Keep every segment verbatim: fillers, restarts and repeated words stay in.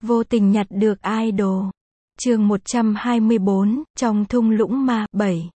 Vô tình nhặt được idol. Chương một trăm hai mươi bốn, trong thung lũng ma, bảy.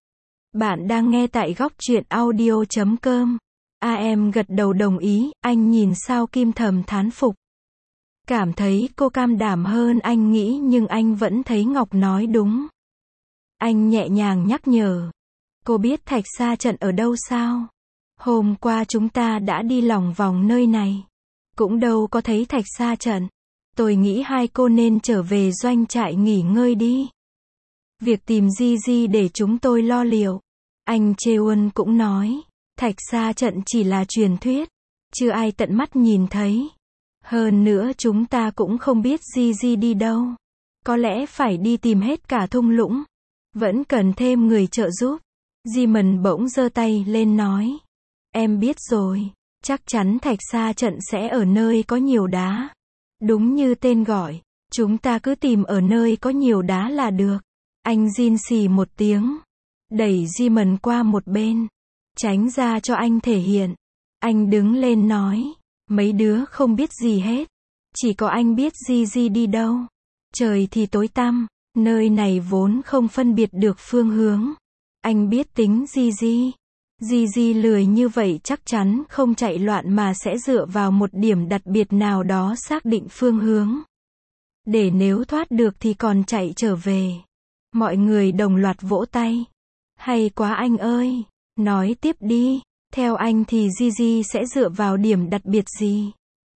Bạn đang nghe tại góc truyện audio chấm com. A em gật đầu đồng ý, anh nhìn Sao Kim thầm thán phục. Cảm thấy cô cam đảm hơn anh nghĩ nhưng anh vẫn thấy Ngọc nói đúng. Anh nhẹ nhàng nhắc nhở. Cô biết Thạch Sa Trận ở đâu sao? Hôm qua chúng ta đã đi lòng vòng nơi này. Cũng đâu có thấy Thạch Sa Trận. Tôi nghĩ hai cô nên trở về doanh trại nghỉ ngơi đi. Việc tìm Di Di để chúng tôi lo liệu. Anh Cheon cũng nói. Thạch Sa Trận chỉ là truyền thuyết. Chưa ai tận mắt nhìn thấy. Hơn nữa chúng ta cũng không biết Di Di đi đâu. Có lẽ phải đi tìm hết cả thung lũng. Vẫn cần thêm người trợ giúp. Jimon bỗng giơ tay lên nói. Em biết rồi. Chắc chắn Thạch Sa Trận sẽ ở nơi có nhiều đá. Đúng như tên gọi. Chúng ta cứ tìm ở nơi có nhiều đá là được. Anh Jin xì một tiếng. Đẩy Jimon qua một bên. Tránh ra cho anh thể hiện. Anh đứng lên nói. Mấy đứa không biết gì hết. Chỉ có anh biết Di Di đi đâu. Trời thì tối tăm. Nơi này vốn không phân biệt được phương hướng. Anh biết tính Di Di. Di Di lười như vậy chắc chắn không chạy loạn mà sẽ dựa vào một điểm đặc biệt nào đó xác định phương hướng. Để nếu thoát được thì còn chạy trở về. Mọi người đồng loạt vỗ tay. Hay quá anh ơi. Nói tiếp đi. Theo anh thì Di Di sẽ dựa vào điểm đặc biệt gì?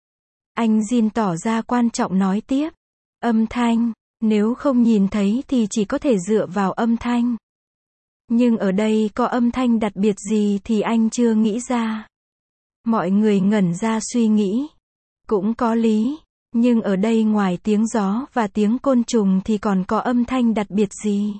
Anh Jin tỏ ra quan trọng nói tiếp. Âm thanh. Nếu không nhìn thấy thì chỉ có thể dựa vào âm thanh. Nhưng ở đây có âm thanh đặc biệt gì thì anh chưa nghĩ ra. Mọi người ngẩn ra suy nghĩ. Cũng có lý. Nhưng ở đây ngoài tiếng gió và tiếng côn trùng thì còn có âm thanh đặc biệt gì?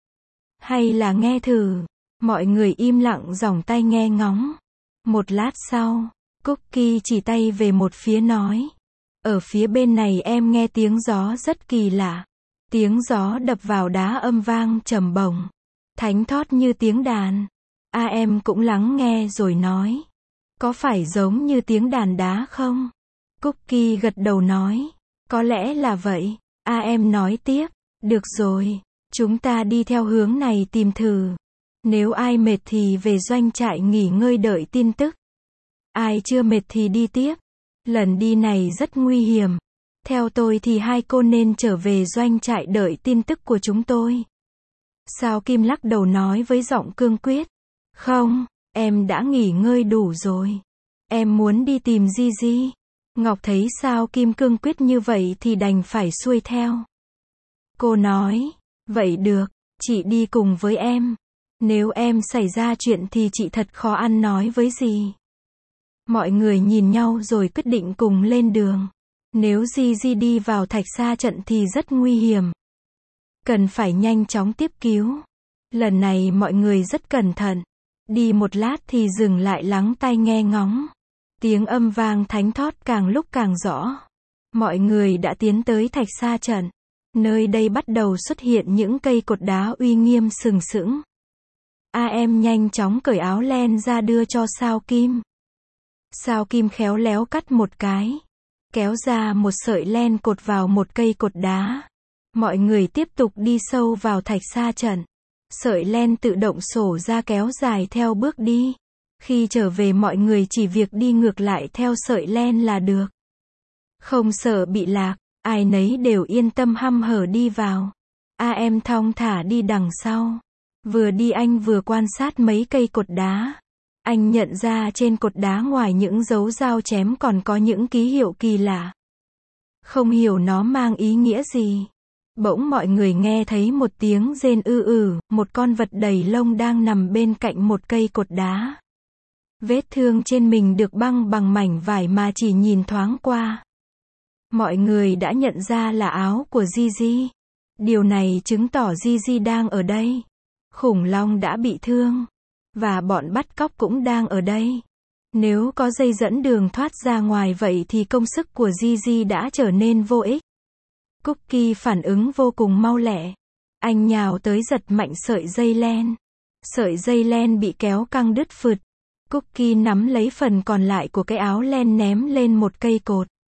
Hay là nghe thử. Mọi người im lặng giỏng tay nghe ngóng. Một lát sau, Cookie chỉ tay về một phía nói. Ở phía bên này em nghe tiếng gió rất kỳ lạ. Tiếng gió đập vào đá âm vang trầm bổng. Thánh thót như tiếng đàn. A em cũng lắng nghe rồi nói. Có phải giống như tiếng đàn đá không? Cookie gật đầu nói. Có lẽ là vậy. A em nói tiếp. Được rồi. Chúng ta đi theo hướng này tìm thử. Nếu ai mệt thì về doanh trại nghỉ ngơi đợi tin tức. Ai chưa mệt thì đi tiếp. Lần đi này rất nguy hiểm. Theo tôi thì hai cô nên trở về doanh trại đợi tin tức của chúng tôi. Sao Kim lắc đầu nói với giọng cương quyết. Không, em đã nghỉ ngơi đủ rồi. Em muốn đi tìm Di Di. Ngọc thấy Sao Kim cương quyết như vậy thì đành phải xuôi theo. Cô nói, vậy được, chị đi cùng với em. Nếu em xảy ra chuyện thì chị thật khó ăn nói với gì. Mọi người nhìn nhau rồi quyết định cùng lên đường. Nếu Di Di đi vào Thạch Sa Trận thì rất nguy hiểm. Cần phải nhanh chóng tiếp cứu. Lần này mọi người rất cẩn thận. Đi một lát thì dừng lại lắng tai nghe ngóng. Tiếng âm vang thánh thót càng lúc càng rõ. Mọi người đã tiến tới Thạch Sa Trận. Nơi đây bắt đầu xuất hiện những cây cột đá uy nghiêm sừng sững. A em nhanh chóng cởi áo len ra đưa cho Sao Kim. Sao Kim khéo léo cắt một cái. Kéo ra một sợi len cột vào một cây cột đá. Mọi người tiếp tục đi sâu vào Thạch Sa Trận. Sợi len tự động xổ ra kéo dài theo bước đi. Khi trở về mọi người chỉ việc đi ngược lại theo sợi len là được. Không sợ bị lạc, ai nấy đều yên tâm hăm hở đi vào. A em thong thả đi đằng sau. Vừa đi anh vừa quan sát mấy cây cột đá. Anh nhận ra trên cột đá ngoài những dấu dao chém còn có những ký hiệu kỳ lạ. Không hiểu nó mang ý nghĩa gì. Bỗng mọi người nghe thấy một tiếng rên ư ử, một con vật đầy lông đang nằm bên cạnh một cây cột đá. Vết thương trên mình được băng bằng mảnh vải mà chỉ nhìn thoáng qua. Mọi người đã nhận ra là áo của Di Di. Điều này chứng tỏ Di Di đang ở đây. Khủng long đã bị thương. Và bọn bắt cóc cũng đang ở đây. Nếu có dây dẫn đường thoát ra ngoài vậy thì công sức của Di Di đã trở nên vô ích. Cookie phản ứng vô cùng mau lẹ. Anh nhào tới giật mạnh sợi dây len. Sợi dây len bị kéo căng đứt phượt. Cookie nắm lấy phần còn lại của cái áo len ném lên một cây cột.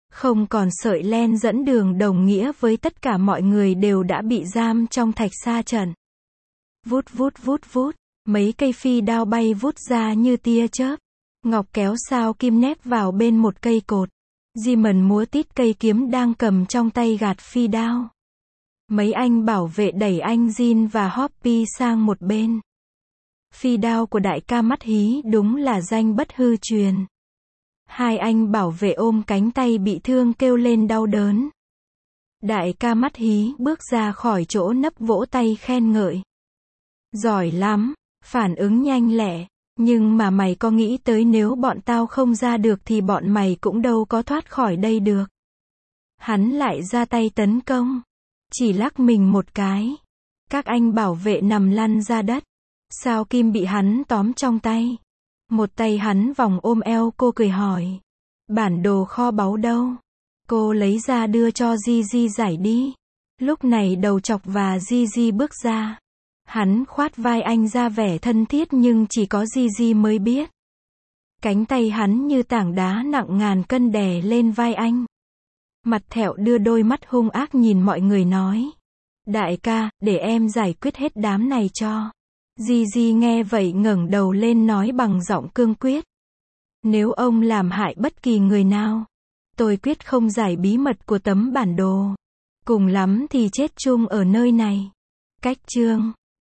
Không còn sợi len dẫn đường đồng nghĩa với tất cả mọi người đều đã bị giam trong thạch sa trận. Vút vút vút vút, mấy cây phi đao bay vút ra như tia chớp. Ngọc kéo sao kim nép vào bên một cây cột. Simon múa tít cây kiếm đang cầm trong tay gạt phi đao. Mấy anh bảo vệ đẩy anh Jin và Hoppy sang một bên. Phi đao của đại ca mắt hí đúng là danh bất hư truyền. Hai anh bảo vệ ôm cánh tay bị thương kêu lên đau đớn. Đại ca mắt hí bước ra khỏi chỗ nấp vỗ tay khen ngợi. Giỏi lắm, phản ứng nhanh lẹ, nhưng mà mày có nghĩ tới nếu bọn tao không ra được thì bọn mày cũng đâu có thoát khỏi đây được. Hắn lại ra tay tấn công. Chỉ lắc mình một cái. Các anh bảo vệ nằm lăn ra đất. Sao Kim bị hắn tóm trong tay. Một tay hắn vòng ôm eo cô cười hỏi. Bản đồ kho báu đâu? Cô lấy ra đưa cho Gigi giải đi. Lúc này đầu chọc và Gigi bước ra. Hắn khoát vai anh ra vẻ thân thiết nhưng chỉ có Gigi mới biết. Cánh tay hắn như tảng đá nặng ngàn cân đè lên vai anh. Mặt thẹo đưa đôi mắt hung ác nhìn mọi người nói. Đại ca, để em giải quyết hết đám này cho. Gigi nghe vậy ngẩng đầu lên nói bằng giọng cương quyết. Nếu ông làm hại bất kỳ người nào, tôi quyết không giải bí mật của tấm bản đồ. Cùng lắm thì chết chung ở nơi này. Cách chương